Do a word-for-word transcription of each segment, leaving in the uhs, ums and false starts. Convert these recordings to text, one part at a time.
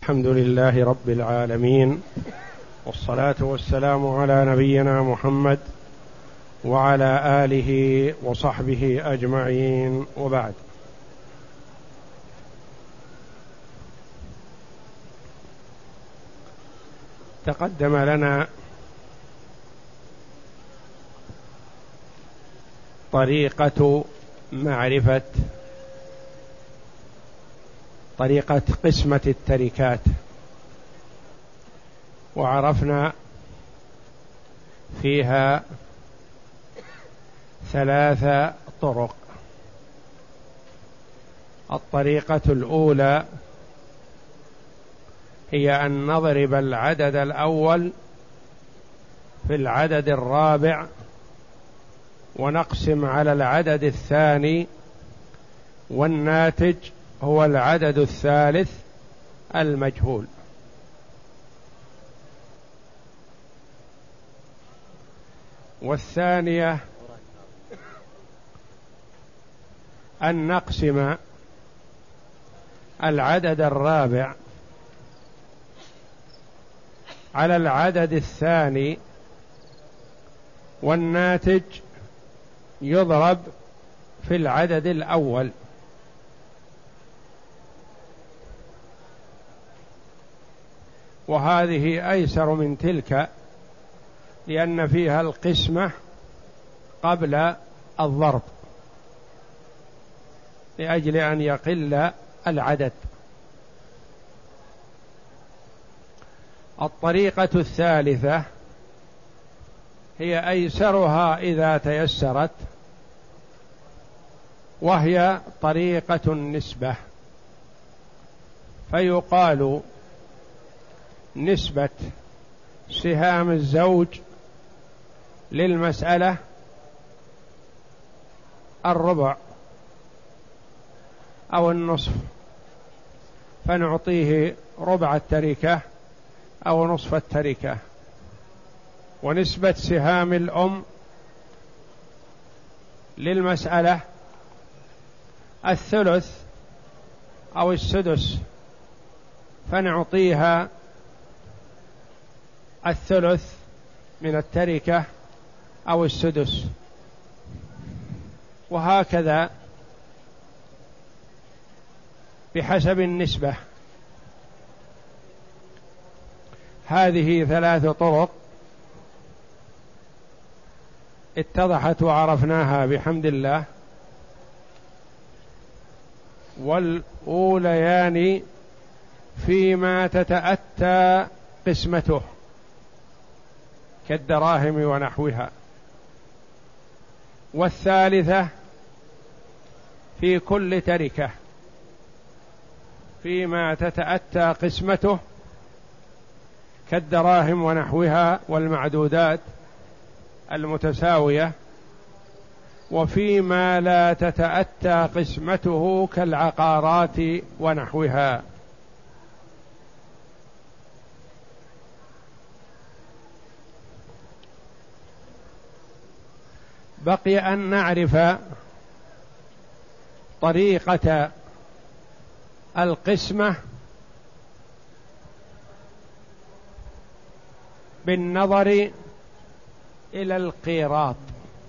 الحمد لله رب العالمين، والصلاة والسلام على نبينا محمد وعلى آله وصحبه أجمعين، وبعد. تقدم لنا طريقة معرفة طريقة قسمة التركات، وعرفنا فيها ثلاث طرق. الطريقة الأولى هي أن نضرب العدد الأول في العدد الرابع ونقسم على العدد الثاني، والناتج هو العدد الثالث المجهول. والثانية أن نقسم العدد الرابع على العدد الثاني، والناتج يضرب في العدد الأول. وهذه أيسر من تلك، لأن فيها القسمة قبل الضرب لأجل أن يقل العدد. الطريقة الثالثة هي أيسرها إذا تيسرت، وهي طريقة النسبة. فيقال نسبة سهام الزوج للمسألة الربع أو النصف، فنعطيه ربع التركة أو نصف التركة. ونسبة سهام الأم للمسألة الثلث أو السدس، فنعطيها الثلث من التركة أو السدس، وهكذا بحسب النسبة. هذه ثلاث طرق اتضحت وعرفناها بحمد الله. والأوليان فيما تتأتى قسمته كالدراهم ونحوها، والثالثة في كل تركة فيما تتأتى قسمته كالدراهم ونحوها والمعدودات المتساوية، وفيما لا تتأتى قسمته كالعقارات ونحوها. بقي أن نعرف طريقة القسمة بالنظر إلى القيراط،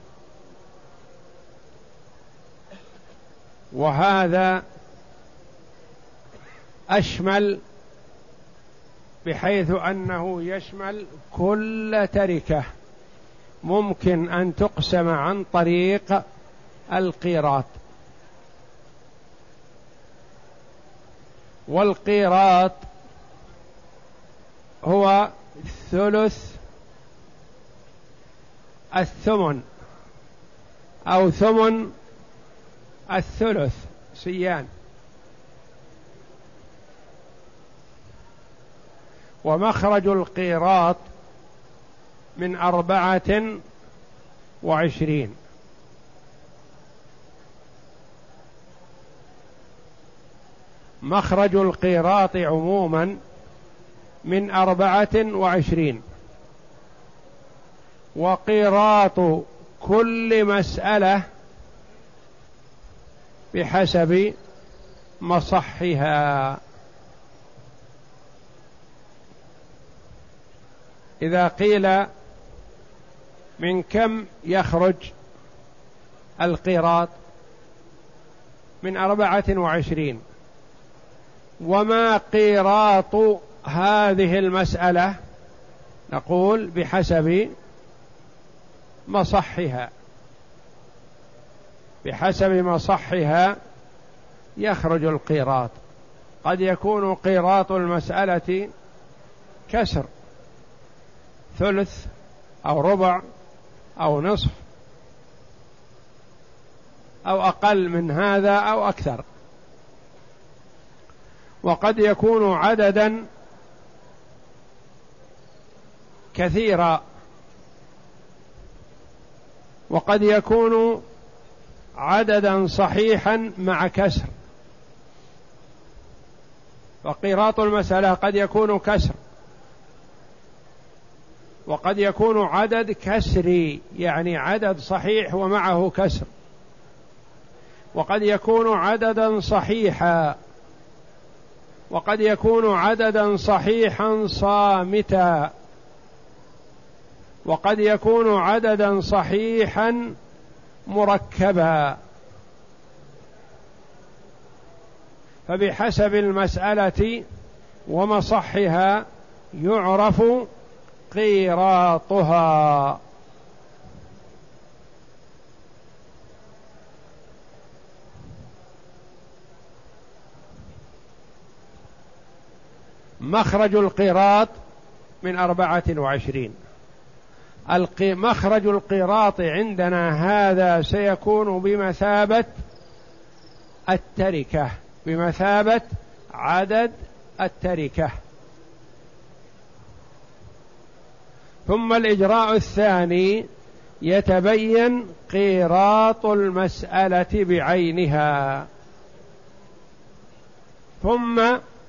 وهذا أشمل بحيث أنه يشمل كل تركة ممكن أن تقسم عن طريق القيراط. والقيراط هو ثلث الثمن أو ثمن الثلث سيان. ومخرج القيراط من أربعة وعشرين. مخرج القيراط عموما من أربعة وعشرين، وقيراط كل مسألة بحسب مصحها. إذا قيل من كم يخرج القيراط؟ من أربعة وعشرين. وما قيراط هذه المسألة؟ نقول بحسب مصحها، بحسب مصحها يخرج القيراط. قد يكون قيراط المسألة كسر، ثلث أو ربع أو نصف أو أقل من هذا أو أكثر. وقد يكون عددا كثيرا، وقد يكون عددا صحيحا مع كسر. وقيراط المسألة قد يكون كسر، وقد يكون عدد كسري يعني عدد صحيح ومعه كسر، وقد يكون عددا صحيحا، وقد يكون عددا صحيحا صامتا، وقد يكون عددا صحيحا مركبا. فبحسب المسألة ومصحها يعرف قيراطها. مخرج القيراط من أربعة وعشرين. مخرج القيراط عندنا هذا سيكون بمثابة التركة، بمثابة عدد التركة. ثم الإجراء الثاني يتبين قيراط المسألة بعينها، ثم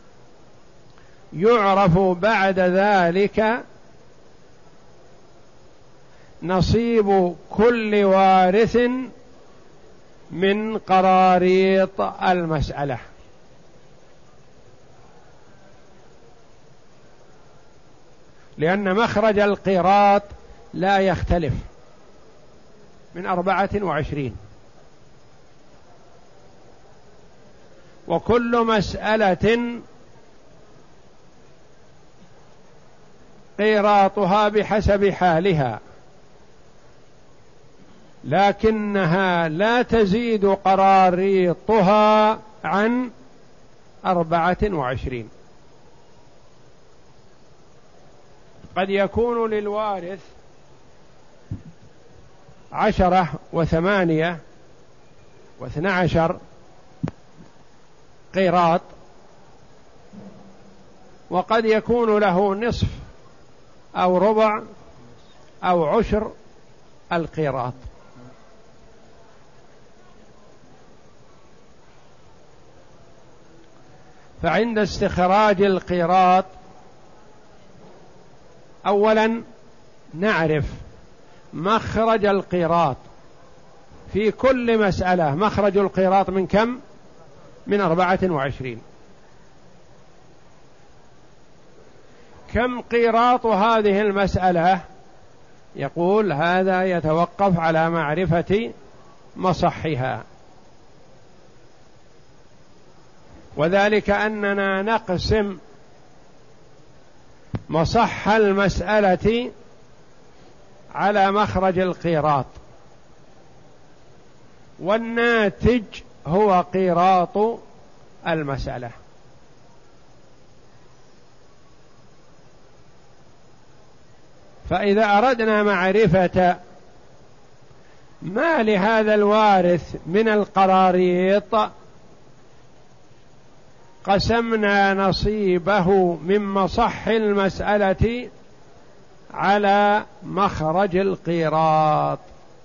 يعرف بعد ذلك نصيب كل وارث من قراريط المسألة. لأن مخرج القيراط لا يختلف من أربعة وعشرين، وكل مسألة قيراطها بحسب حالها، لكنها لا تزيد قراريطها عن أربعة وعشرين. قد يكون للوارث عشرة وثمانية واثنى عشر قيراط، وقد يكون له نصف أو ربع أو عشر القيراط. فعند استخراج القيراط أولا نعرف مخرج القيراط في كل مسألة. مخرج القيراط من كم؟ من أربعة وعشرين. كم قيراط هذه المسألة؟ يقول هذا يتوقف على معرفة مصحها، وذلك أننا نقسم مصح المسألة على مخرج القيراط، والناتج هو قيراط المسألة. فإذا أردنا معرفة ما لهذا الوارث من القراريط قسمنا نصيبه من مصح المسألة على مخرج القيراط،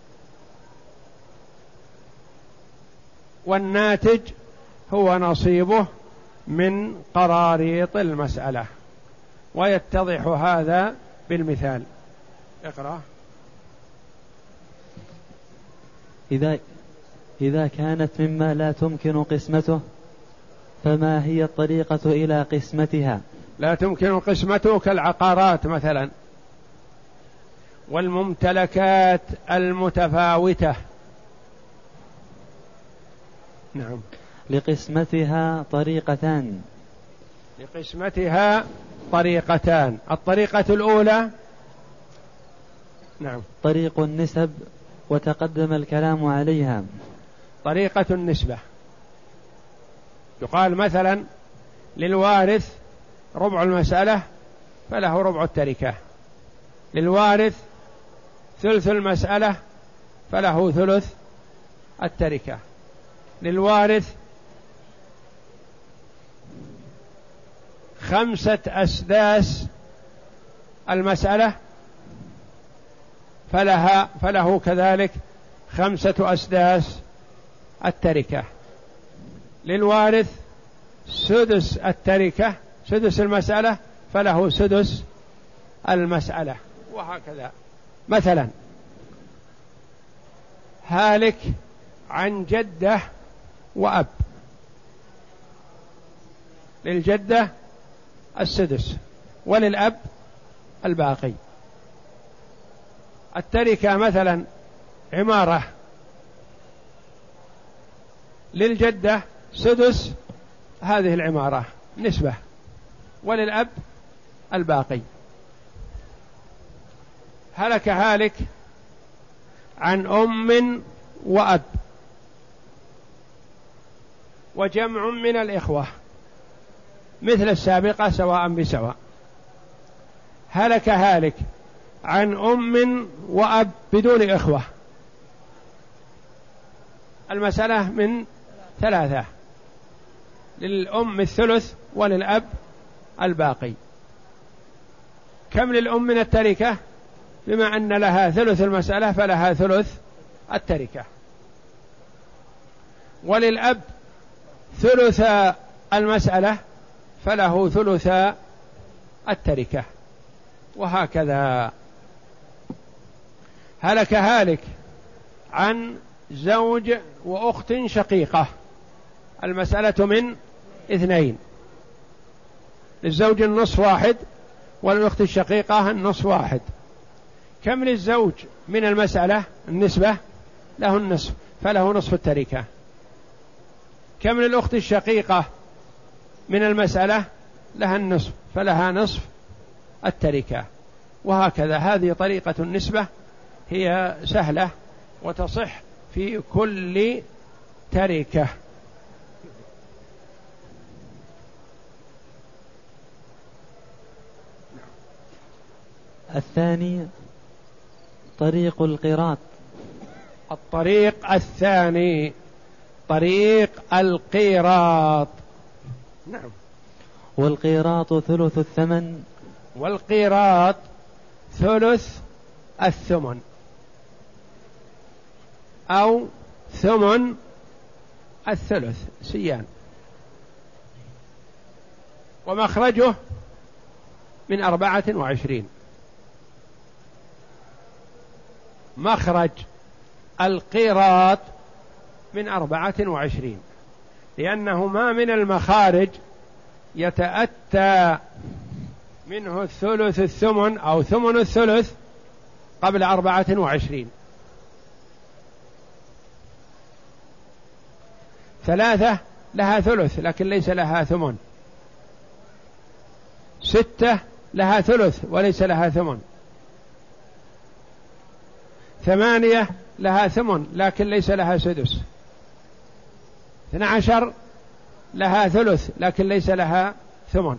والناتج هو نصيبه من قراريط المسألة. ويتضح هذا بالمثال. اقرأ. إذا إذا كانت مما لا تمكن قسمته فما هي الطريقة إلى قسمتها؟ لا تمكن قسمته كالعقارات مثلا، والممتلكات المتفاوتة. نعم. لقسمتها طريقتان. لقسمتها طريقتان. الطريقة الأولى نعم طريق النسب، وتقدم الكلام عليها. طريقة النسبة يقال مثلا للوارث ربع المسألة فله ربع التركة، للوارث ثلث المسألة فله ثلث التركة، للوارث خمسة أسداس المسألة فلها فله كذلك خمسة أسداس التركة، للوارث سدس التركة سدس المسألة فله سدس المسألة، وهكذا. مثلا هالك عن جدة وأب، للجدة السدس وللأب الباقي. التركة مثلا عمارة، للجدة سدس هذه العمارة نسبة وللأب الباقي. هلك هالك عن أم وأب وجمع من الإخوة مثل السابقة سواء بسواء. هلك هالك عن أم وأب بدون إخوة، المسألة من ثلاثة، للأم الثلث وللأب الباقي. كم للأم من التركة؟ بما أن لها ثلث المسألة فلها ثلث التركة، وللأب ثلث المسألة فله ثلث التركة، وهكذا. هلك هالك عن زوج وأخت شقيقة، المسألة من اثنين، للزوج النصف واحد وللأخت الشقيقة النصف واحد. كم للزوج من المسألة النسبة؟ له النصف فله نصف التركة. كم للأخت الشقيقة من المسألة؟ لها النصف فلها نصف التركة، وهكذا. هذه طريقة النسبة، هي سهلة وتصح في كل تركة. الثاني طريق القراط. الطريق الثاني طريق القيراط. نعم. والقيراط ثلث الثمن. والقيراط ثلث الثمن أو ثمن الثلث سيان، ومخرجه من أربعة وعشرين. مخرج القيراط من أربعة وعشرين، لأنه ما من المخارج يتأتى منه الثلث الثمن أو ثمن الثلث قبل أربعة وعشرين. ثلاثة لها ثلث لكن ليس لها ثمن. ستة لها ثلث وليس لها ثمن. ثمانية لها ثمن لكن ليس لها سدس. اثنى عشر لها ثلث لكن ليس لها ثمن.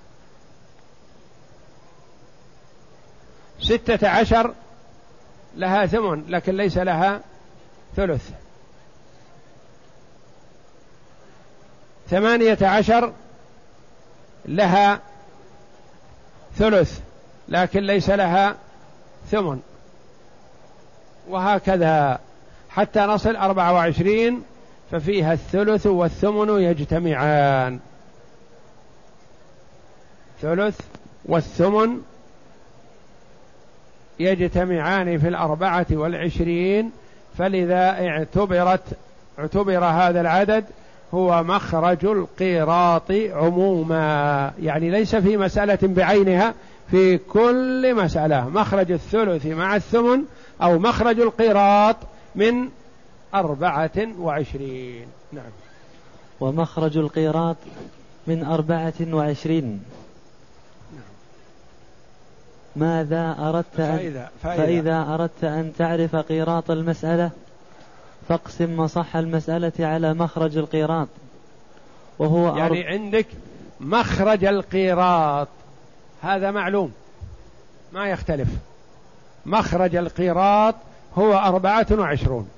ستة عشر لها ثمن لكن ليس لها ثلث. ثمانية عشر لها ثلث لكن ليس لها ثمن، وهكذا حتى نصل أربعة وعشرين ففيها الثلث والثمن يجتمعان. ثلث والثمن يجتمعان في الأربعة والعشرين، فلذا اعتبرت اعتبر هذا العدد هو مخرج القيراط عموما، يعني ليس في مسألة بعينها في كل مسألة، مخرج الثلث مع الثمن أو مخرج القيراط من أربعة وعشرين. نعم. ومخرج القيراط من أربعة وعشرين. ماذا أردت أن فإذا, فإذا, فإذا أردت أن تعرف قيراط المسألة فاقسم مصح المسألة على مخرج القيراط وهو يعني أرب... عندك مخرج القيراط هذا معلوم ما يختلف، مخرج القيراط هو أربعة وعشرون.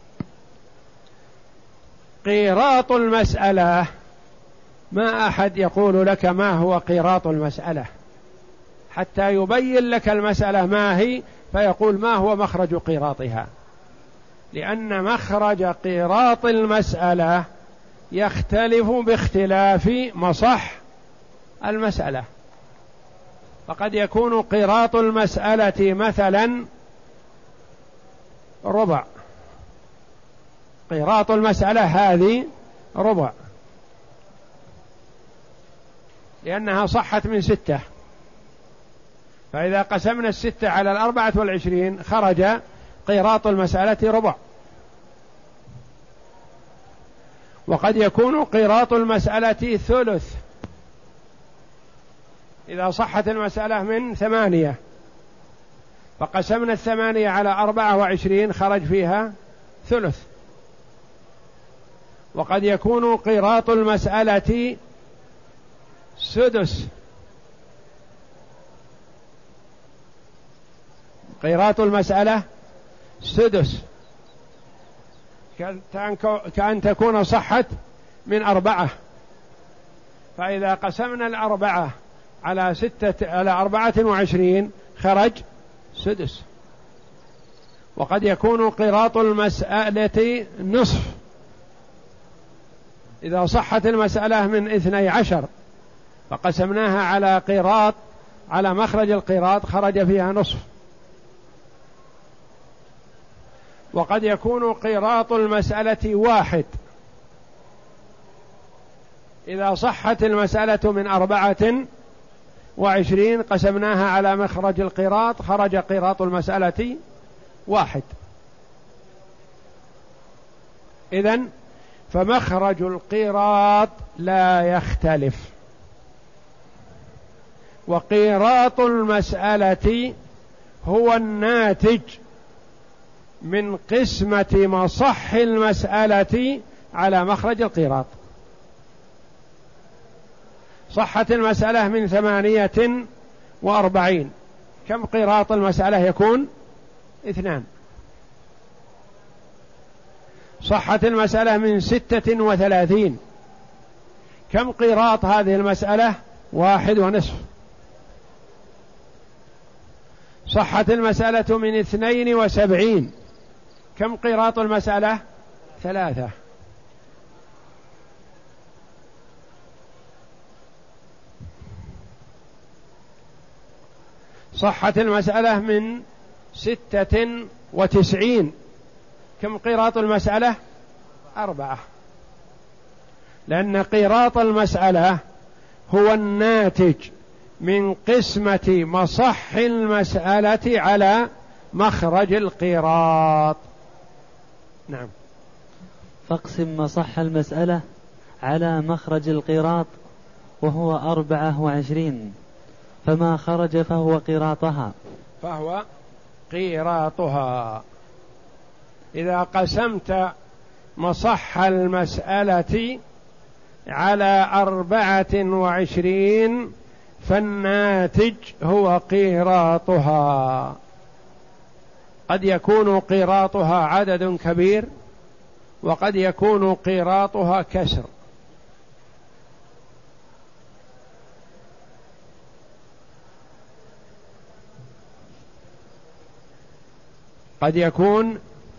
قيراط المسألة ما أحد يقول لك ما هو قيراط المسألة حتى يبين لك المسألة ما هي، فيقول ما هو مخرج قيراطها، لأن مخرج قيراط المسألة يختلف باختلاف مصح المسألة. فقد يكون قيراط المسألة مثلا ربع، قيراط المسألة هذه ربع لأنها صحت من ستة، فإذا قسمنا الستة على الأربعة والعشرين خرج قيراط المسألة ربع. وقد يكون قيراط المسألة ثلث، إذا صحت المسألة من ثمانية فقسمنا الثمانية على أربعة وعشرين خرج فيها ثلث. وقد يكون قيراط المسألة سدس، قيراط المسألة سدس كأن تكون صحت من أربعة، فإذا قسمنا الأربعة على ستة على أربعة وعشرين خرج سدس. وقد يكون قيراط المسألة نصف، إذا صحت المسألة من اثني عشر فقسمناها على قيراط على مخرج القيراط خرج فيها نصف. وقد يكون قيراط المسألة واحد، إذا صحت المسألة من أربعة وعشرين قسمناها على مخرج القيراط خرج قيراط المسألة واحد. إذن فمخرج القيراط لا يختلف، وقيراط المسألة هو الناتج من قسمة مصح المسألة على مخرج القيراط. صحت المسألة من ثمانية وأربعين، كم قيراط المسألة يكون؟ اثنان. صحت المسألة من ستة وثلاثين، كم قيراط هذه المسألة؟ واحد ونصف. صحت المسألة من اثنين وسبعين، كم قيراط المسألة؟ ثلاثة. صحت المسألة من ستة وتسعين، كم قيراط المسألة؟ أربعة. لأن قيراط المسألة هو الناتج من قسمة مصح المسألة على مخرج القيراط. نعم. فاقسم مصح المسألة على مخرج القيراط وهو أربعة وعشرين، فما خرج فهو قيراطها فهو قيراطها. إذا قسمت مصح المسألة على أربعة وعشرين فالناتج هو قيراطها. قد يكون قيراطها عدد كبير وقد يكون قيراطها كسر. قد يكون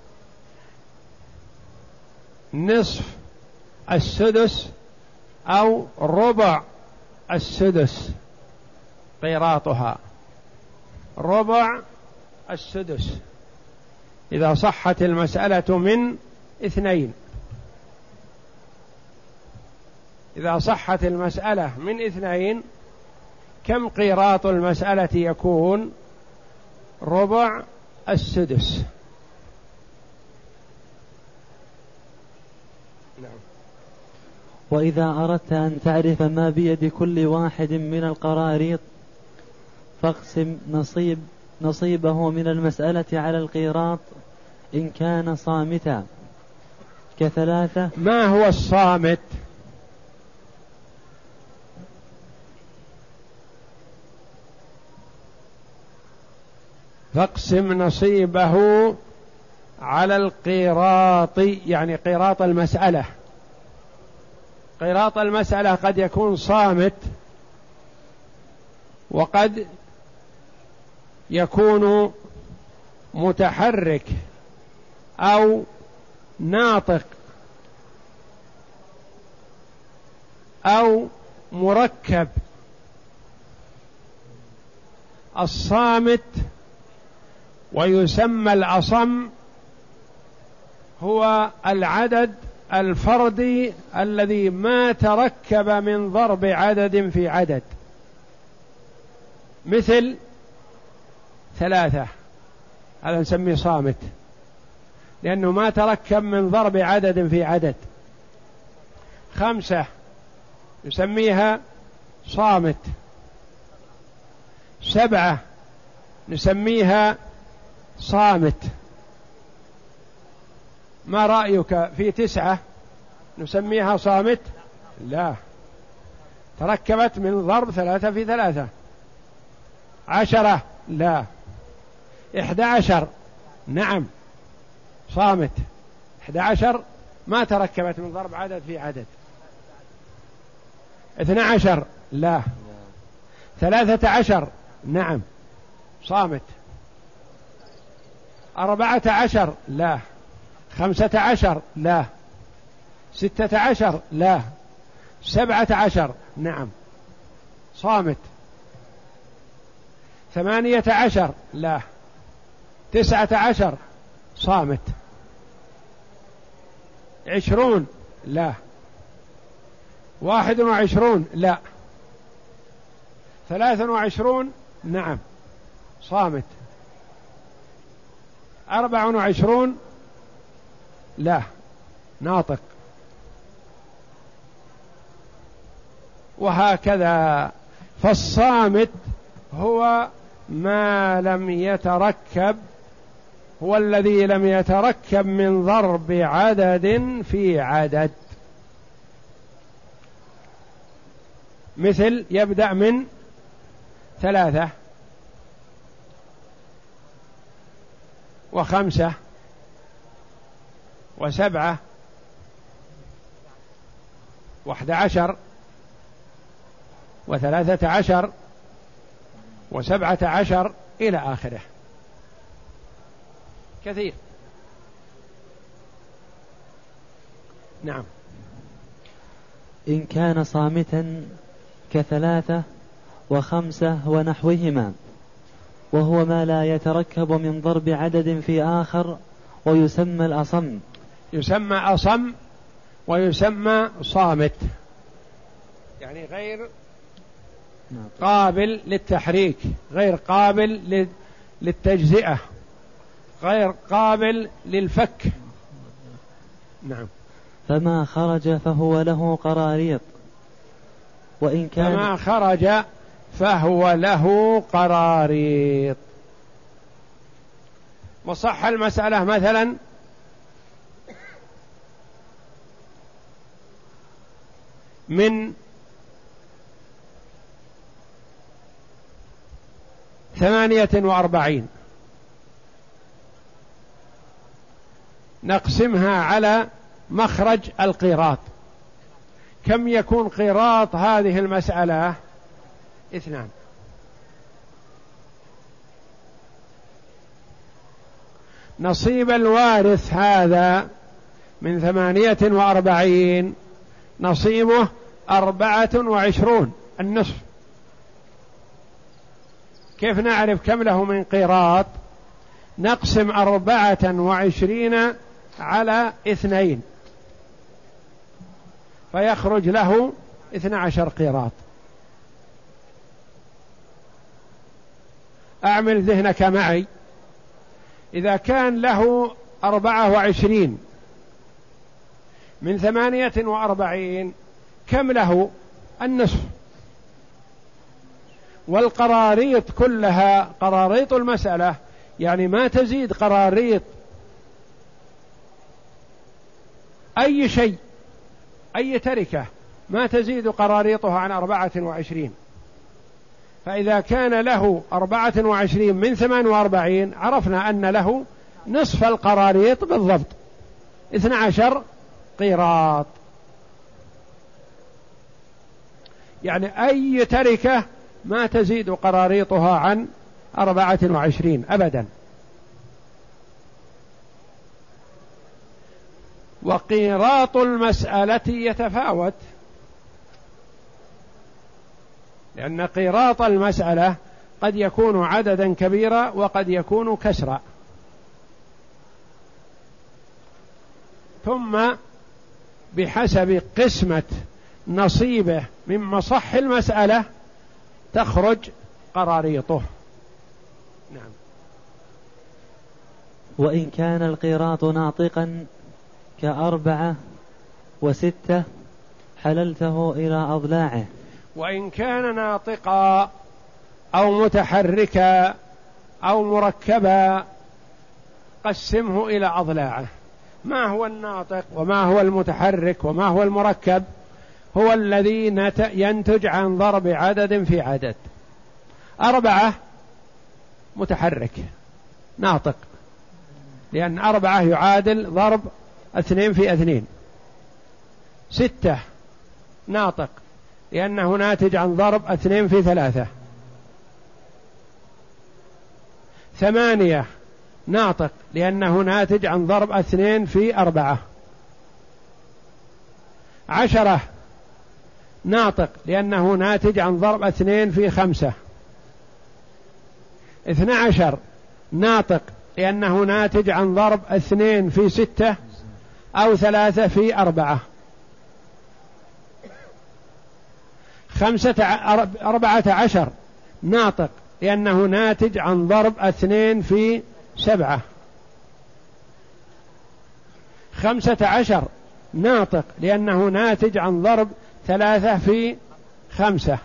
نصف السدس أو ربع السدس قيراطها، ربع السدس إذا صحت المسألة من اثنين. إذا صحت المسألة من اثنين كم قيراط المسألة يكون؟ ربع السدس. نعم. وإذا أردت أن تعرف ما بيد كل واحد من القراريط فاقسم نصيب نصيبه من المسألة على القيراط إن كان صامتا كثلاثة. ما هو الصامت؟ فاقسم نصيبه على القيراط، يعني قيراط المسألة. قيراط المسألة قد يكون صامت وقد يكون متحرك أو ناطق أو مركب. الصامت ويسمى الأصم هو العدد الفردي الذي ما تركب من ضرب عدد في عدد، مثل ثلاثة، هذا نسميه صامت لأنه ما تركب من ضرب عدد في عدد. خمسة نسميها صامت. سبعة نسميها صامت. ما رأيك في تسعة نسميها صامت؟ لا، تركبت من ضرب ثلاثة في ثلاثة. عشرة لا. إحدى عشر نعم صامت. إحدى عشر ما تركبت من ضرب عدد في عدد. اثنى عشر لا. ثلاثة عشر نعم صامت. أربعة عشر لا. خمسة عشر لا. ستة عشر لا. سبعة عشر نعم صامت. ثمانية عشر لا. تسعة عشر صامت. عشرون لا. واحد وعشرون لا. ثلاث وعشرون نعم صامت. أربع وعشرون لا ناطق. وهكذا. فالصامت هو ما لم يتركب، هو الذي لم يتركب من ضرب عدد في عدد. مثل يبدأ من ثلاثة وخمسة وسبعة واحد عشر وثلاثة عشر وسبعة عشر إلى آخره، كثير. نعم. إن كان صامتا كثلاثة وخمسة ونحوهما، وهو ما لا يتركب من ضرب عدد في آخر، ويسمى الأصم. يسمى أصم ويسمى صامت، يعني غير قابل للتحريك، غير قابل للتجزئة، غير قابل للفك. نعم. فما خرج فهو له قراريط، وإن كان فما خرج فهو له قراريط. وصح المسألة مثلا من ثمانية وأربعين، نقسمها على مخرج القيراط. كم يكون قيراط هذه المسألة؟ اثنان. نصيب الوارث هذا من ثمانية وأربعين نصيبه أربعة وعشرون، النصف. كيف نعرف كم له من قيراط؟ نقسم أربعة وعشرين على اثنين فيخرج له اثنى عشر قيراط. أعمل ذهنك معي. إذا كان له أربعة وعشرين من ثمانية وأربعين كم له؟ النصف. والقراريط كلها قراريط المسألة يعني ما تزيد قراريط أي شيء، أي تركة ما تزيد قراريطها عن أربعة وعشرين. فإذا كان له أربعة وعشرين من ثمان وأربعين عرفنا أن له نصف القراريط بالضبط، اثنى عشر قيراط. يعني أي تركة ما تزيد قراريطها عن أربعة وعشرين أبدا. وقيراط المسألة يتفاوت، لأن قيراط المسألة قد يكون عددا كبيرا وقد يكون كسرا. ثم بحسب قسمة نصيبه من مصح المسألة تخرج قراريطه. نعم. وإن كان القيراط ناطقا كأربعة وستة حللته إلى أضلاعه. وإن كان ناطقا أو متحركا أو مركبا قسمه إلى أضلاعه. ما هو الناطق وما هو المتحرك وما هو المركب؟ هو الذي ينتج عن ضرب عدد في عدد. أربعة متحرك ناطق، لأن أربعة يعادل ضرب اثنين في اثنين. ستة ناطق لأنه ناتج عن ضرب اثنين في ثلاثة. ثمانية ناطق لأنه ناتج عن ضرب اثنين في أربعة. عشرة ناطق لأنه ناتج عن ضرب اثنين في خمسة. اثنى عشر ناطق لأنه ناتج عن ضرب اثنين في ستة أو ثلاثة في أربعة. خمسة أربعة عشر ناطق لأنه ناتج عن ضرب اثنين في سبعة. خمسة عشر ناطق لأنه ناتج عن ضرب ثلاثة في خمسة،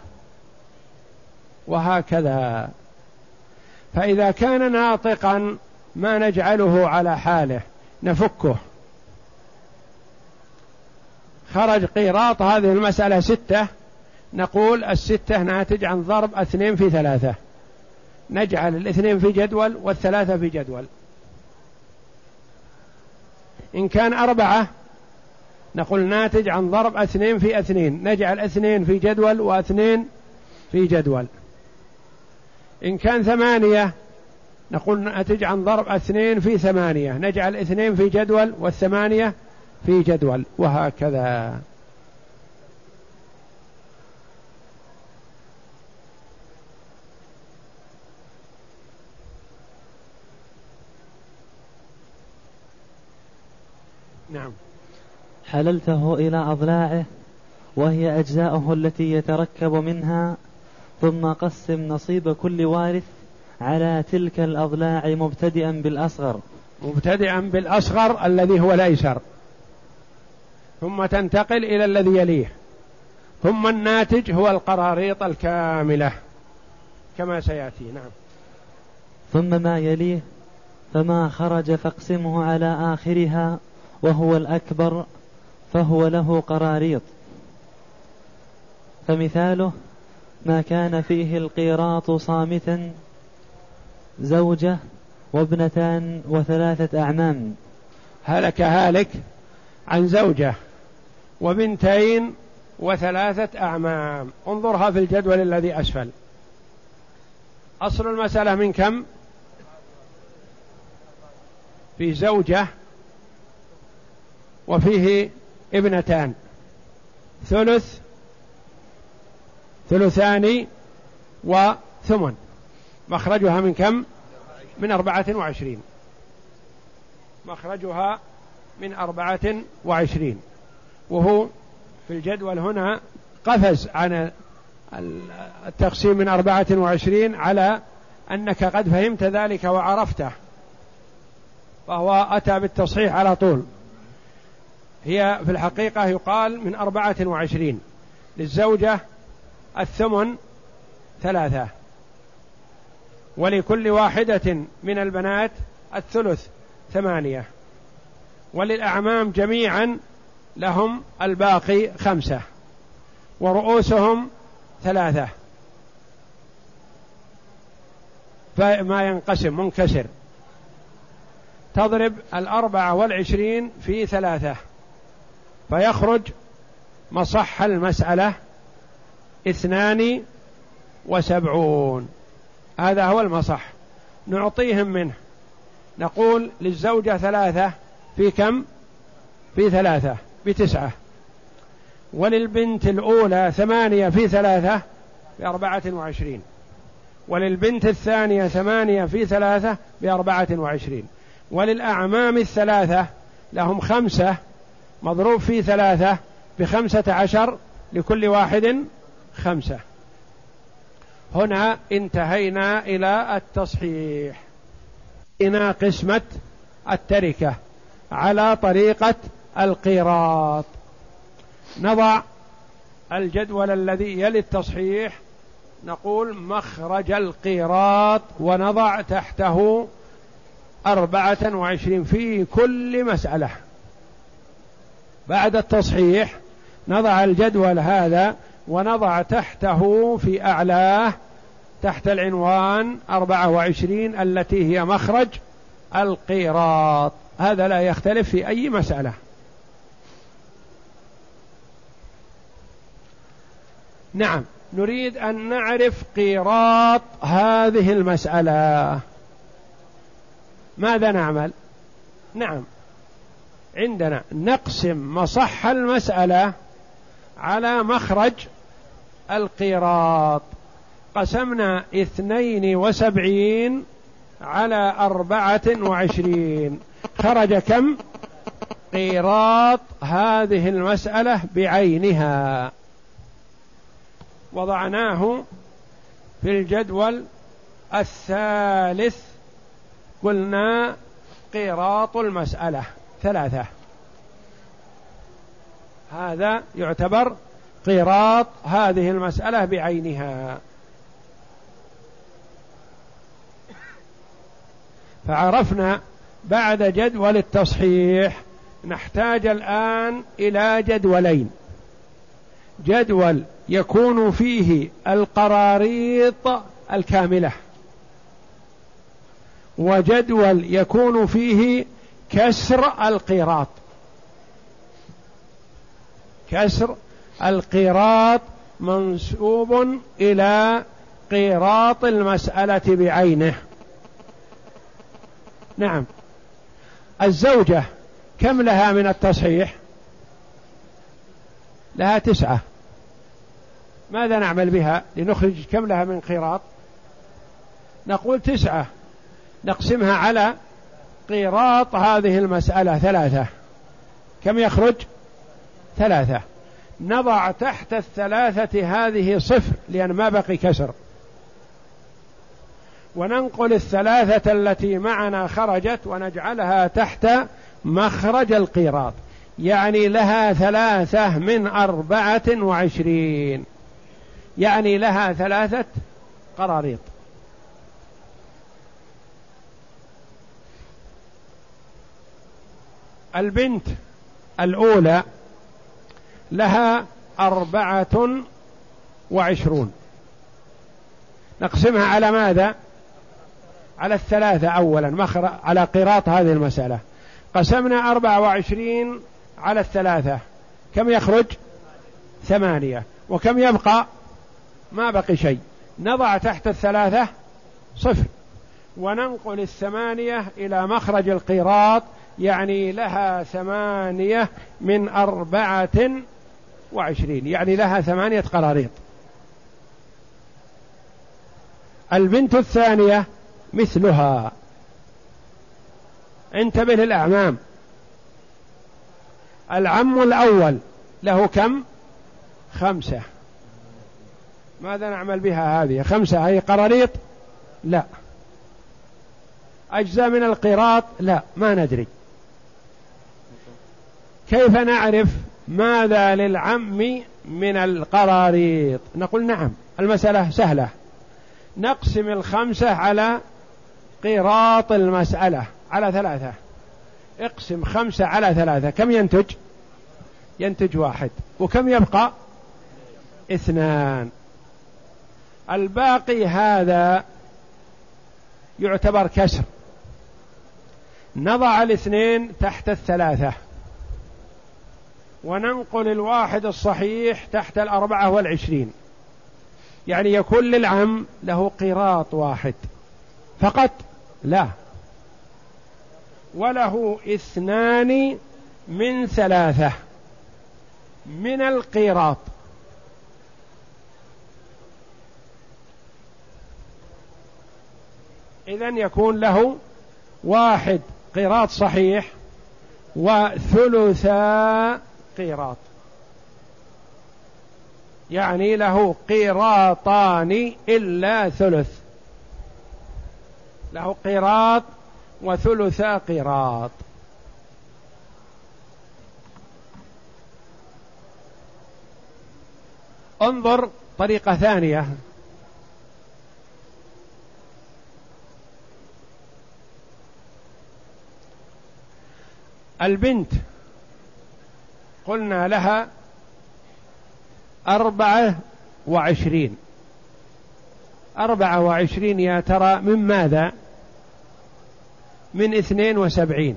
وهكذا. فإذا كان ناطقا ما نجعله على حاله، نفكه. خرج قيراط هذه المسألة ستة، نقول الستة ناتج عن ضرب اثنين في ثلاثة، نجعل الاثنين في جدول والثلاثة في جدول. إن كان أربعة نقول ناتج عن ضرب اثنين في اثنين، نجعل اثنين في جدول واثنين في جدول. إن كان ثمانية نقول ناتج عن ضرب اثنين في ثمانية، نجعل اثنين في جدول والثمانية في جدول، وهكذا. نعم. حللته إلى أضلاعه وهي أجزاؤه التي يتركب منها، ثم قسم نصيب كل وارث على تلك الأضلاع مبتدئا بالأصغر مبتدئا بالأصغر الذي هو الأيسر، ثم تنتقل إلى الذي يليه، ثم الناتج هو القراريط الكاملة كما سيأتي. نعم. ثم ما يليه فما خرج فاقسمه على آخرها وهو الأكبر فهو له قراريط. فمثاله ما كان فيه القيراط صامتا زوجة وابنتان وثلاثة أعمام. هلك هالك عن زوجة وبنتين وثلاثة أعمام. انظرها في الجدول الذي أسفل. أصل المسألة من كم؟ في زوجة وفيه ابنتان، ثلث ثلثان وثمن. مخرجها من كم؟ من أربعة وعشرين. مخرجها من أربعة وعشرين، وهو في الجدول هنا قفز عن التقسيم من أربعة وعشرين على أنك قد فهمت ذلك وعرفته، فهو أتى بالتصحيح على طول. هي في الحقيقة يقال من أربعة وعشرين، للزوجة الثمن ثلاثة، ولكل واحدة من البنات الثلث ثمانية، وللأعمام جميعا لهم الباقي خمسة، ورؤوسهم ثلاثة، فما ينقسم منكسر. تضرب الأربعة والعشرين في ثلاثة، فيخرج مصح المسألة اثنان وسبعون. هذا هو المصح، نعطيهم منه. نقول للزوجة ثلاثة في كم؟ في ثلاثة بتسعة، وللبنت الأولى ثمانية في ثلاثة بأربعة وعشرين، وللبنت الثانية ثمانية في ثلاثة بأربعة وعشرين، وللأعمام الثلاثة لهم خمسة مضروب في ثلاثة بخمسة عشر، لكل واحد خمسة. هنا انتهينا إلى التصحيح. إنا قسمة التركة على طريقة القيراط. نضع الجدول الذي يلي التصحيح، نقول مخرج القيراط، ونضع تحته أربعة وعشرين في كل مسألة. بعد التصحيح نضع الجدول هذا ونضع تحته في أعلاه تحت العنوان أربعة وعشرين التي هي مخرج القيراط. هذا لا يختلف في أي مسألة. نعم، نريد أن نعرف قيراط هذه المسألة. ماذا نعمل؟ نعم، عندنا نقسم مصح المسألة على مخرج القيراط. قسمنا اثنين وسبعين على أربعة وعشرين، خرج كم؟ قيراط هذه المسألة بعينها. وضعناه في الجدول الثالث، قلنا قيراط المسألة ثلاثة، هذا يعتبر قيراط هذه المسألة بعينها. فعرفنا بعد جدول التصحيح نحتاج الآن إلى جدولين: جدول يكون فيه القراريط الكاملة، وجدول يكون فيه كسر القيراط. كسر القيراط منسوب إلى قيراط المسألة بعينه. نعم، الزوجة كم لها من التصحيح؟ لها تسعة. ماذا نعمل بها لنخرج كم لها من قيراط؟ نقول تسعة، نقسمها على قيراط هذه المسألة ثلاثة، كم يخرج؟ ثلاثة. نضع تحت الثلاثة هذه صفر لأن ما بقي كسر، وننقل الثلاثة التي معنا خرجت ونجعلها تحت مخرج القيراط، يعني لها ثلاثة من أربعة وعشرين، يعني لها ثلاثة قراريط. البنت الأولى لها أربعة وعشرون، نقسمها على ماذا؟ على الثلاثة أولا، مخرج على قيراط هذه المسألة. قسمنا أربعة وعشرين على الثلاثة، كم يخرج؟ ثمانية. وكم يبقى؟ ما بقي شيء. نضع تحت الثلاثة صفر، وننقل الثمانية إلى مخرج القيراط، يعني لها ثمانية من أربعة وعشرين، يعني لها ثمانية قراريط. البنت الثانية مثلها. انتبه للأعمام. العم الأول له كم؟ خمسة. ماذا نعمل بها هذه؟ خمسة هي قراريط؟ لا، أجزاء من القيراط؟ لا، ما ندري. كيف نعرف ماذا للعم من القراريط؟ نقول نعم، المسألة سهلة، نقسم الخمسة على قيراط المسألة على ثلاثة. اقسم خمسة على ثلاثة، كم ينتج؟ ينتج واحد. وكم يبقى؟ اثنان. الباقي هذا يعتبر كسر، نضع الاثنين تحت الثلاثة وننقل الواحد الصحيح تحت الأربعة والعشرين، يعني يكون للعم له قيراط واحد فقط؟ لا، وله اثنان من ثلاثة من القيراط. إذن يكون له واحد قيراط صحيح وثلثا قيراط، يعني له قيراطان إلا ثلث، له قيراط وثلثا قيراط. انظر طريقة ثانية. البنت قلنا لها أربعة وعشرين، أربعة وعشرين يا ترى من ماذا؟ من اثنين وسبعين.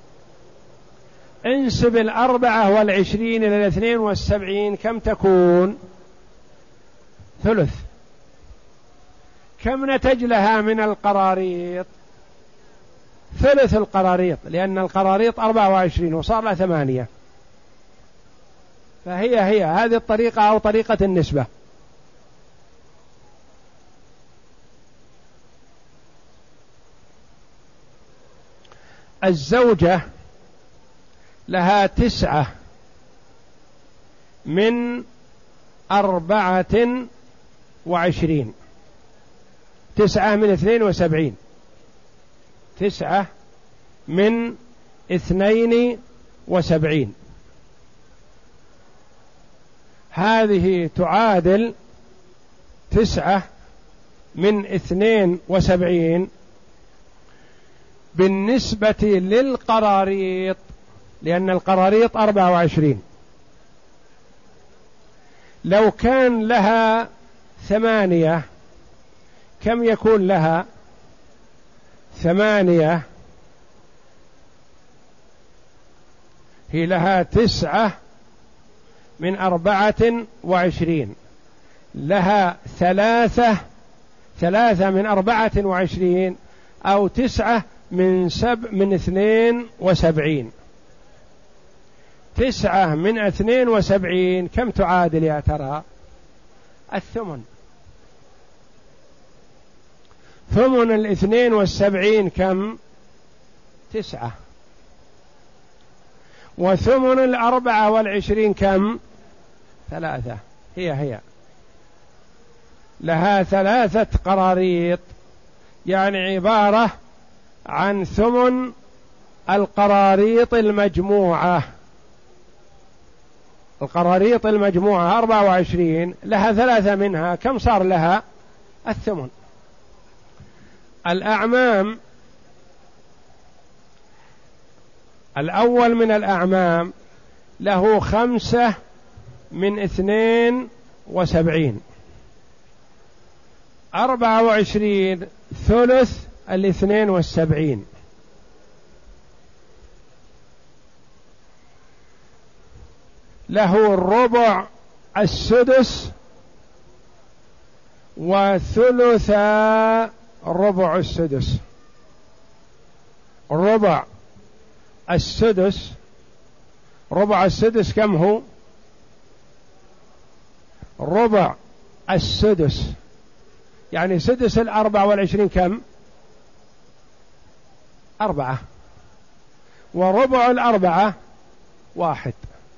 انسب الأربعة والعشرين إلى الاثنين والسبعين، كم تكون؟ ثلث. كم نتج لها من القراريط؟ ثلث القراريط، لأن القراريط أربعة وعشرين وصار لها ثمانية. فهي هي هذه الطريقة أو طريقة النسبة. الزوجة لها تسعة من أربعة وعشرين، تسعة من اثنين وسبعين، تسعة من اثنين وسبعين، هذه تعادل تسعة من اثنين وسبعين بالنسبة للقراريط، لأن القراريط أربعة وعشرين. لو كان لها ثمانية كم يكون لها؟ ثمانية هي لها تسعة من أربعة وعشرين، لها ثلاثة، ثلاثة من أربعة وعشرين أو تسعة من سب من اثنين وسبعين. تسعة من اثنين وسبعين كم تعادل يا ترى؟ الثمن. ثمن الاثنين والسبعين كم؟ تسعة. وثمن الأربعة والعشرين كم؟ ثلاثة. هي هي لها ثلاثة قراريط، يعني عبارة عن ثمن القراريط المجموعة. القراريط المجموعة أربعة وعشرين، لها ثلاثة منها، كم صار لها؟ الثمن. الأعمام، الأول من الأعمام له خمسة من اثنين وسبعين، أربعة وعشرين ثلث الاثنين والسبعين، له الربع السدس وثلثا ربع السدس. ربع السدس، ربع السدس كم هو؟ ربع السدس يعني سدس الأربعة والعشرين كم؟ أربعة. وربع الأربعة واحد،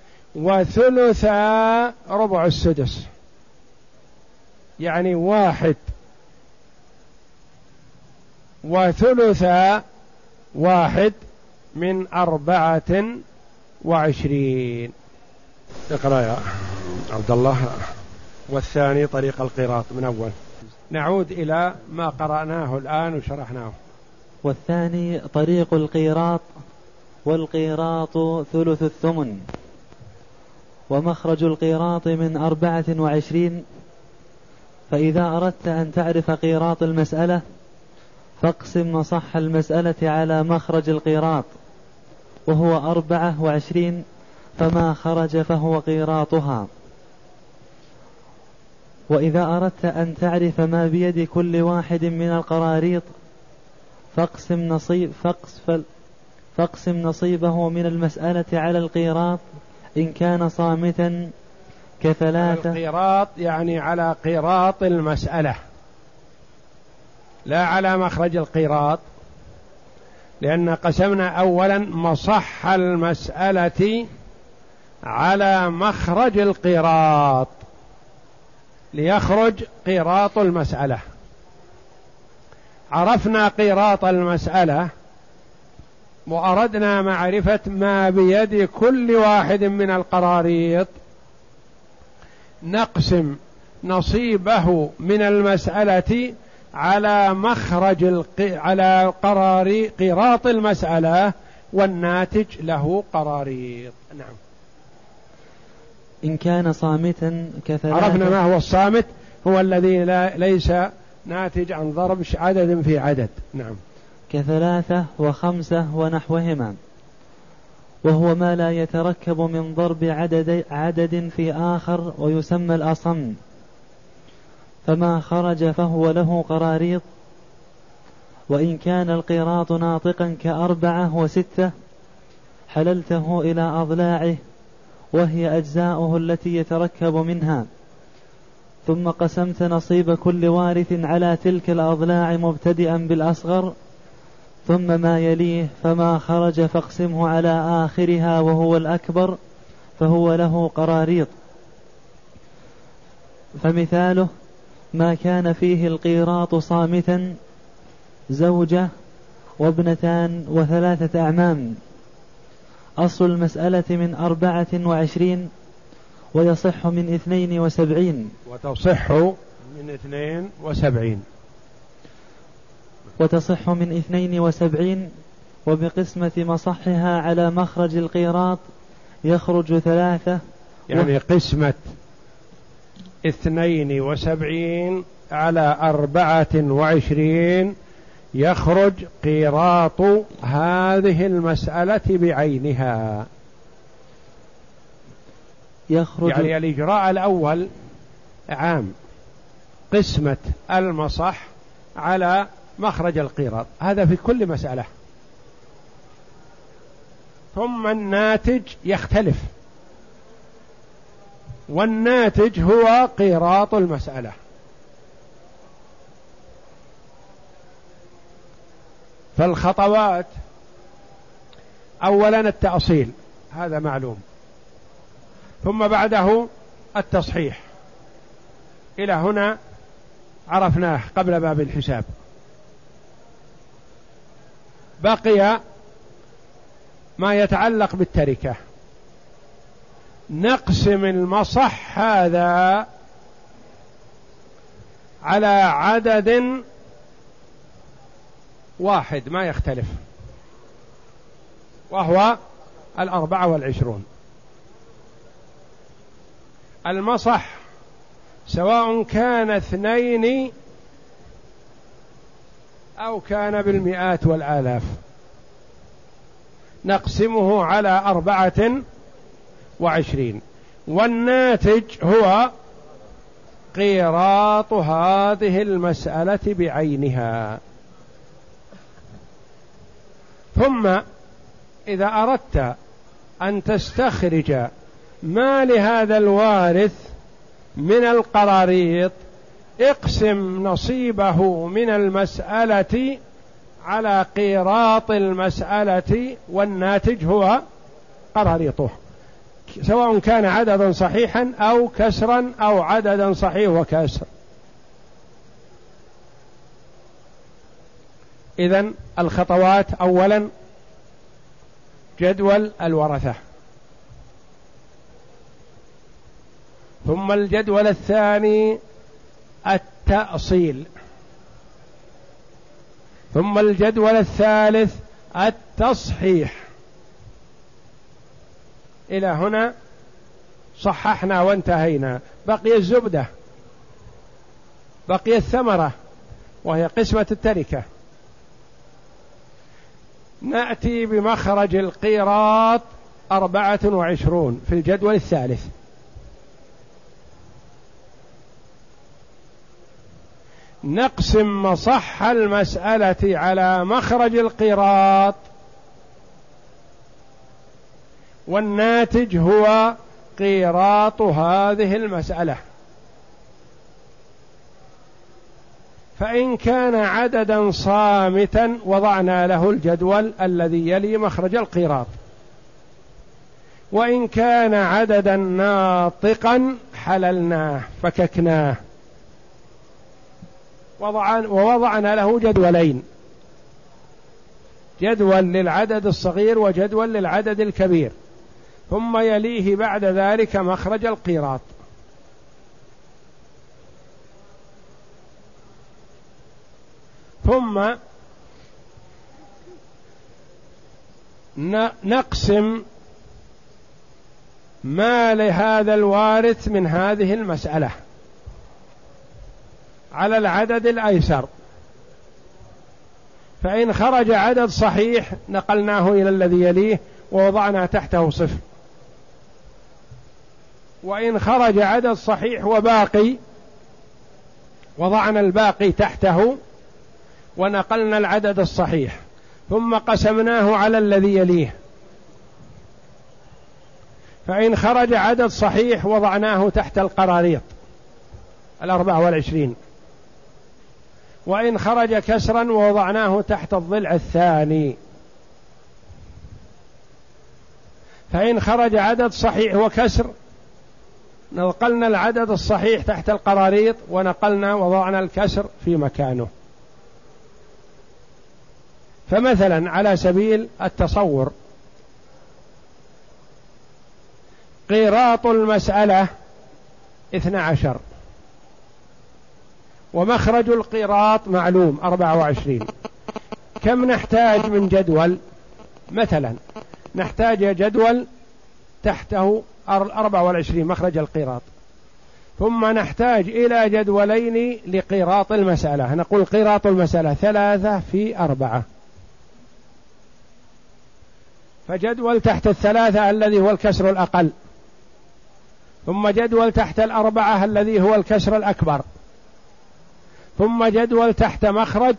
وثلثا ربع السدس يعني واحد وثلث واحد من أربعة وعشرين. اقرأ يا عبد الله. والثاني طريق القراط من أول. نعود إلى ما قرأناه الآن وشرحناه. والثاني طريق القيراط، والقيراط ثلث الثمن. ومخرج القيراط من أربعة وعشرين. فإذا أردت أن تعرف قيراط المسألة فاقسم مصح المسألة على مخرج القيراط وهو أربعة وعشرين، فما خرج فهو قيراطها. وإذا أردت أن تعرف ما بيد كل واحد من القراريط فاقسم نصيب فاقسم, فاقسم نصيبه من المسألة على القيراط إن كان صامتا كثلاثة. القيراط يعني على قيراط المسألة لا على مخرج القيراط، لأن قسمنا أولا مصح المسألة على مخرج القيراط ليخرج قيراط المسألة. عرفنا قيراط المسألة وأردنا معرفة ما بيد كل واحد من القراريط، نقسم نصيبه من المسألة على مخرج الق... على قراري قيراط المسألة، والناتج له قراريط. نعم. إن كان صامتا كثلاثة. عرفنا ما هو الصامت، هو الذي لا ليس ناتج عن ضرب عدد في عدد. نعم. كثلاثة وخمسة ونحوهما، وهو ما لا يتركب من ضرب عدد, عدد في آخر ويسمى الأصم، فما خرج فهو له قراريط. وإن كان القيراط ناطقا كأربعة وستة حللته إلى أضلاعه وهي أجزاؤه التي يتركب منها، ثم قسمت نصيب كل وارث على تلك الأضلاع مبتدئا بالأصغر ثم ما يليه، فما خرج فاقسمه على آخرها وهو الأكبر فهو له قراريط. فمثاله ما كان فيه القيراط صامتا زوجة وابنتان وثلاثة أعمام. أصل المسألة من أربعة وعشرين ويصح من اثنين وسبعين وتصح من اثنين وسبعين وتصح من اثنين وسبعين وبقسمة مصحها على مخرج القيراط يخرج ثلاثة. يعني و... قسمة اثنين وسبعين على أربعة وعشرين يخرج قيراط هذه المسألة بعينها. يخرج يعني الإجراء الأول عام، قسمة المصح على مخرج القيراط، هذا في كل مسألة. ثم الناتج يختلف، والناتج هو قيراط المسألة. فالخطوات أولا التأصيل، هذا معلوم، ثم بعده التصحيح. إلى هنا عرفناه قبل باب الحساب. بقي ما يتعلق بالتركة. نقسم المصح هذا على عدد واحد ما يختلف، وهو الأربعة والعشرون. المصح سواء كان اثنين أو كان بالمئات والآلاف نقسمه على أربعة وعشرين، والناتج هو قيراط هذه المسألة بعينها. ثم إذا أردت أن تستخرج ما لهذا الوارث من القراريط اقسم نصيبه من المسألة على قيراط المسألة، والناتج هو قراريطه، سواء كان عددا صحيحا أو كسرا أو عددا صحيح وكسر. إذن الخطوات: أولا جدول الورثة، ثم الجدول الثاني التأصيل، ثم الجدول الثالث التصحيح. إلى هنا صححنا وانتهينا. بقي الزبدة، بقي الثمرة وهي قسمة التركة. نأتي بمخرج القيراط أربعة وعشرون في الجدول الثالث. نقسم مصح المسألة على مخرج القيراط، والناتج هو قيراط هذه المسألة. فإن كان عددا صامتا وضعنا له الجدول الذي يلي مخرج القيراط، وإن كان عددا ناطقا حللناه فككناه ووضعنا له جدولين: جدول للعدد الصغير وجدول للعدد الكبير، ثم يليه بعد ذلك مخرج القيراط. ثم نقسم ما لهذا الوارث من هذه المسألة على العدد الأيسر، فإن خرج عدد صحيح نقلناه إلى الذي يليه ووضعنا تحته صفر، وإن خرج عدد صحيح وباقي وضعنا الباقي تحته ونقلنا العدد الصحيح، ثم قسمناه على الذي يليه، فإن خرج عدد صحيح وضعناه تحت القراريط الأربعة والعشرين، وإن خرج كسرا ووضعناه تحت الضلع الثاني، فإن خرج عدد صحيح وكسر نقلنا العدد الصحيح تحت القراريط ونقلنا وضعنا الكسر في مكانه. فمثلا على سبيل التصور، قيراط المسألة اثنى عشر، ومخرج القيراط معلوم أربعة وعشرين. كم نحتاج من جدول؟ مثلا نحتاج جدول تحته أربعة والعشرين مخرج القيراط، ثم نحتاج إلى جدولين لقيراط المسألة. نقول قيراط المسألة ثلاثة في أربعة، فجدول تحت الثلاثة الذي هو الكسر الأقل، ثم جدول تحت الأربعة الذي هو الكسر الأكبر، ثم جدول تحت مخرج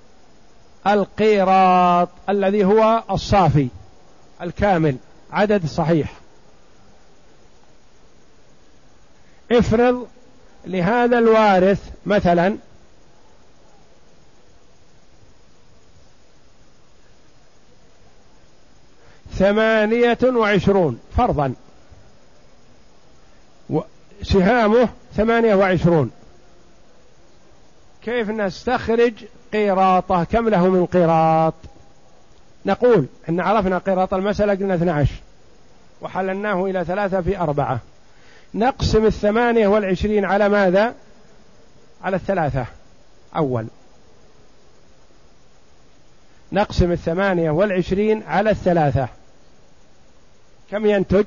القيراط الذي هو الصافي الكامل عدد صحيح. افرض لهذا الوارث مثلا ثمانية وعشرون فرضا، سهامه ثمانية وعشرون. كيف نستخرج قيراطه؟ كم له من قيراط؟ نقول إن عرفنا قيراط المسألة قلنا اثنى عشر وحللناه إلى ثلاثة في أربعة. نقسم الثمانية والعشرين على ماذا؟ على الثلاثة. أول نقسم الثمانية والعشرين على الثلاثة، كم ينتج؟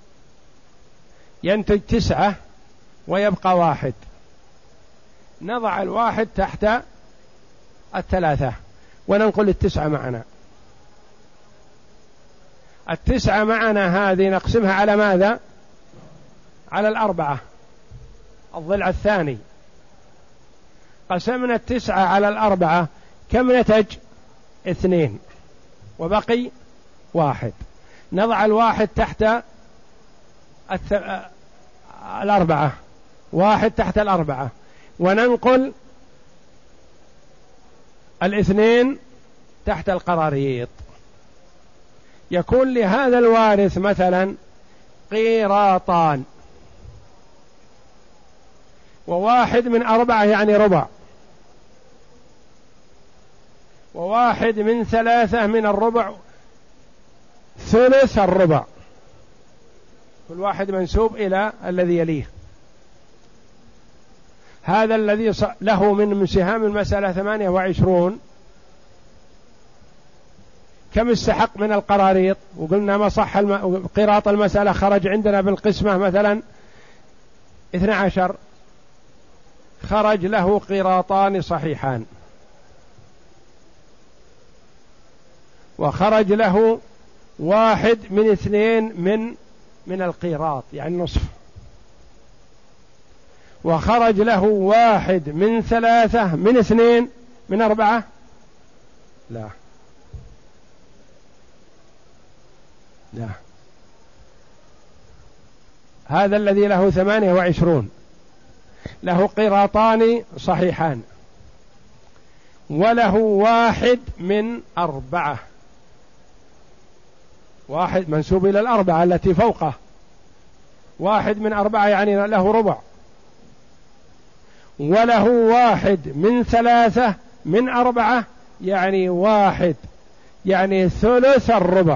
ينتج تسعة ويبقى واحد. نضع الواحد تحت الثلاثة وننقل التسعة معنا. التسعة معنا هذه نقسمها على ماذا؟ على الأربعة الضلع الثاني. قسمنا التسعة على الأربعة كم نتج؟ اثنين وبقي واحد. نضع الواحد تحت الث... الأربعة، واحد تحت الأربعة، وننقل الاثنين تحت القراريط. يكون لهذا الوارث مثلا قيراطان، وواحد من أربعة يعني ربع، وواحد من ثلاثة من الربع ثلث الربع، كل واحد منسوب إلى الذي يليه. هذا الذي له من سهام المسألة ثمانية وعشرون كم استحق من القراريط؟ وقلنا ما صح الم... قراط المسألة خرج عندنا بالقسمة مثلا اثنى عشر، خرج له قراطان صحيحان، وخرج له واحد من اثنين من من القيراط يعني نصف، وخرج له واحد من ثلاثة من اثنين من أربعة، لا لا هذا الذي له ثمانية وعشرون له قراطان صحيحان، وله واحد من أربعة، واحد منسوب إلى الأربعة التي فوقه، واحد من أربعة يعني له ربع، وله واحد من ثلاثة من أربعة يعني واحد يعني ثلث الربع،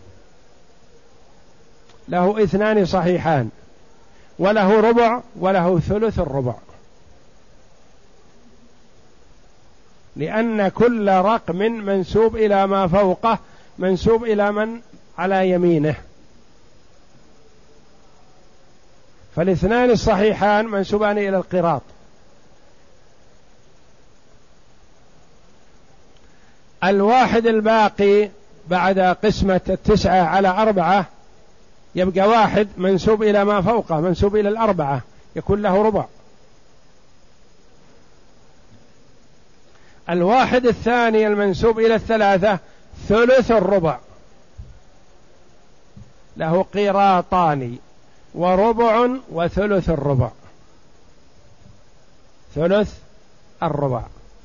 له اثنان صحيحان وله ربع وله ثلث الربع، لأن كل رقم منسوب إلى ما فوقه منسوب إلى من على يمينه، فالاثنان الصحيحان منسوبان إلى القراط. الواحد الباقي بعد قسمة التسعة على أربعة يبقى واحد منسوب إلى ما فوقه منسوب إلى الأربعة يكون له ربع. الواحد الثاني المنسوب إلى الثلاثة ثلث الربع، له قيراطان وربع وثلث الربع، ثلث الربع.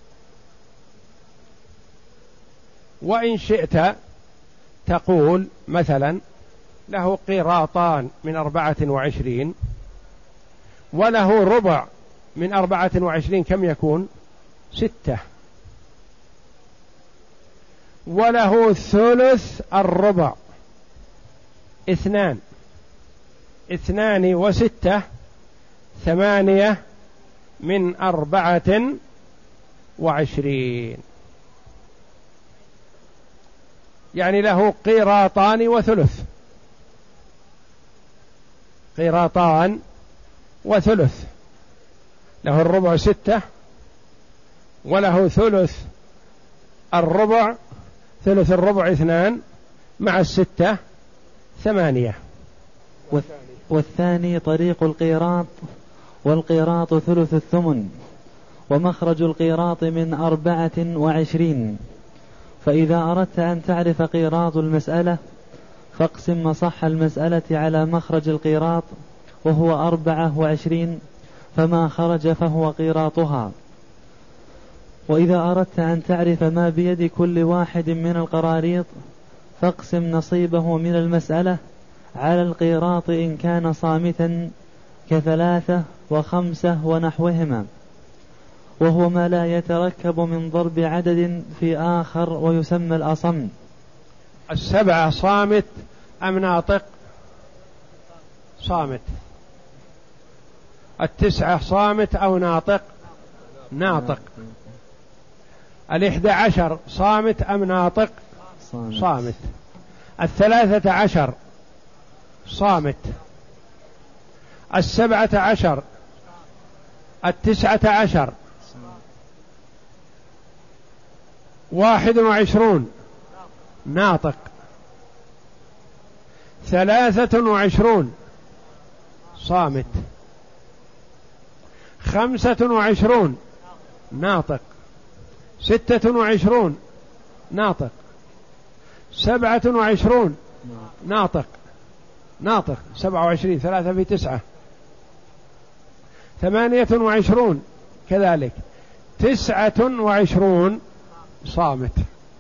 وإن شئت تقول مثلا له قيراطان من أربعة وعشرين وله ربع من أربعة وعشرين كم يكون؟ ستة، وله ثلث الربع اثنان، اثنان وستة ثمانية من أربعة وعشرين، يعني له قيراطان وثلث، قيراطان وثلث، له الربع ستة وله ثلث الربع، ثلث الربع اثنان مع الستة ثمانية. والثاني طريق القيراط، والقيراط ثلث الثمن، ومخرج القيراط من أربعة وعشرين. فإذا أردت أن تعرف قيراط المسألة فاقسم مصح المسألة على مخرج القيراط وهو أربعة وعشرين، فما خرج فهو قيراطها. وإذا أردت أن تعرف ما بيد كل واحد من القراريط فاقسم نصيبه من المسألة على القيراط إن كان صامتا كثلاثة وخمسة ونحوهما، وهو ما لا يتركب من ضرب عدد في آخر ويسمى الأصم. السبعة صامت أم ناطق؟ صامت. التسعة صامت أو ناطق؟ ناطق. الإحدى عشر صامت أم ناطق؟ صامت. صامت. الثلاثة عشر صامت. السبعة عشر، التسعة عشر، واحد وعشرون ناطق، ثلاثة وعشرون صامت، خمسة وعشرون ناطق، ستة وعشرون ناطق، سبعة وعشرون ناطق، ناطق سبعة وعشرين، ثلاثة في تسعة، ثمانية وعشرون كذلك، تسعة وعشرون صامت،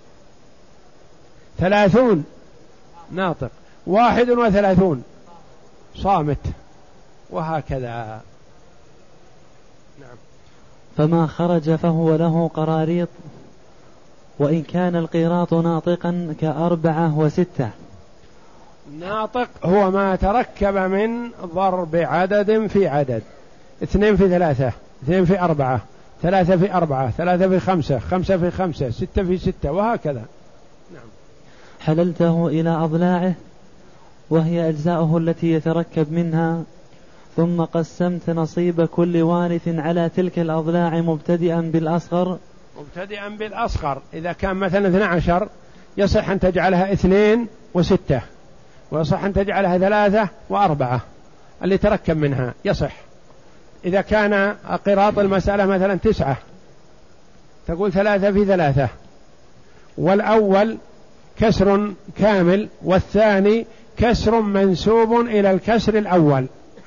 ثلاثون ناطق، واحد وثلاثون صامت، وهكذا. نعم. فما خرج فهو له قراريط، وإن كان القيراط ناطقا كأربعة وستة. ناطق هو ما تركب من ضرب عدد في عدد، اثنين في ثلاثة، اثنين في أربعة، ثلاثة في أربعة، ثلاثة في خمسة، خمسة في خمسة، ستة في ستة، وهكذا. نعم. حللته إلى أضلاعه وهي أجزاؤه التي يتركب منها، ثم قسمت نصيب كل وارث على تلك الأضلاع مبتدئا بالأصغر. مبتدئا بالأصغر إذا كان مثلا اثنى عشر يصح أن تجعلها اثنين وستة، ويصح أن تجعلها ثلاثة وأربعة اللي تركب منها يصح. إذا كان قراط المسألة مثلا تسعة تقول ثلاثة في ثلاثة، والأول كسر كامل والثاني كسر منسوب إلى الكسر الأول.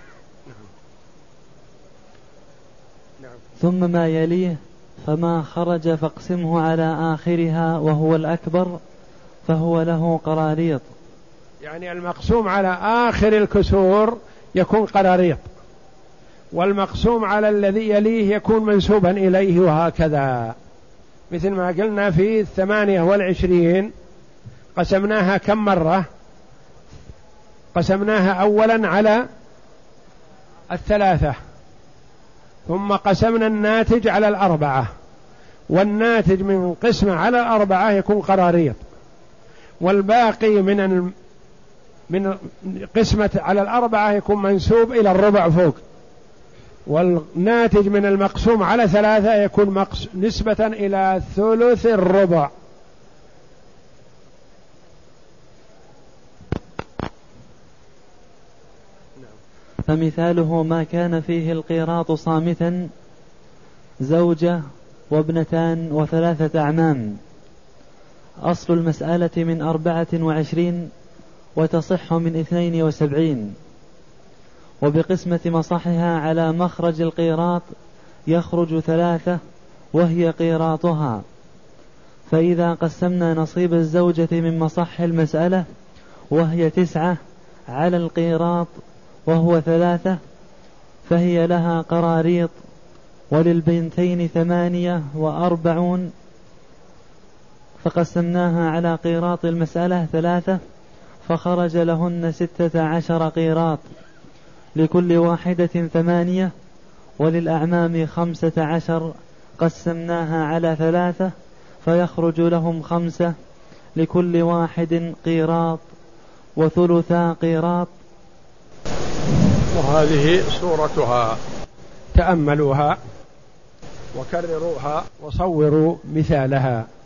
ثم ما يليه فما خرج فاقسمه على آخرها وهو الأكبر فهو له قراريط. يعني المقسوم على آخر الكسور يكون قراريط، والمقسوم على الذي يليه يكون منسوبا إليه، وهكذا. مثل ما قلنا في الثمانية والعشرين قسمناها كم مرة؟ قسمناها أولا على الثلاثة، ثم قسمنا الناتج على الأربعة، والناتج من قسمة على الأربعة يكون قراريط، والباقي من من قسمة على الأربعة يكون منسوب إلى الربع فوق، والناتج من المقسوم على ثلاثة يكون مقس... نسبة إلى ثلث الربع. فمثاله ما كان فيه القيراط صامتا زوجة وابنتان وثلاثة أعمام. أصل المسألة من أربعة وعشرين وتصح من اثنين وسبعين، وبقسمة مصحها على مخرج القيراط يخرج ثلاثة وهي قيراطها. فإذا قسمنا نصيب الزوجة من مصح المسألة وهي تسعة على القيراط وهو ثلاثة فهي لها قراريط، وللبنتين ثمانية وأربعون فقسمناها على قيراط المسألة ثلاثة فخرج لهن ستة عشر قيراط، لكل واحدة ثمانية، وللأعمام خمسة عشر قسمناها على ثلاثة فيخرج لهم خمسة، لكل واحد قيراط وثلثا قيراط. وهذه سورتها، تأملوها وكرروها وصوروا مثالها.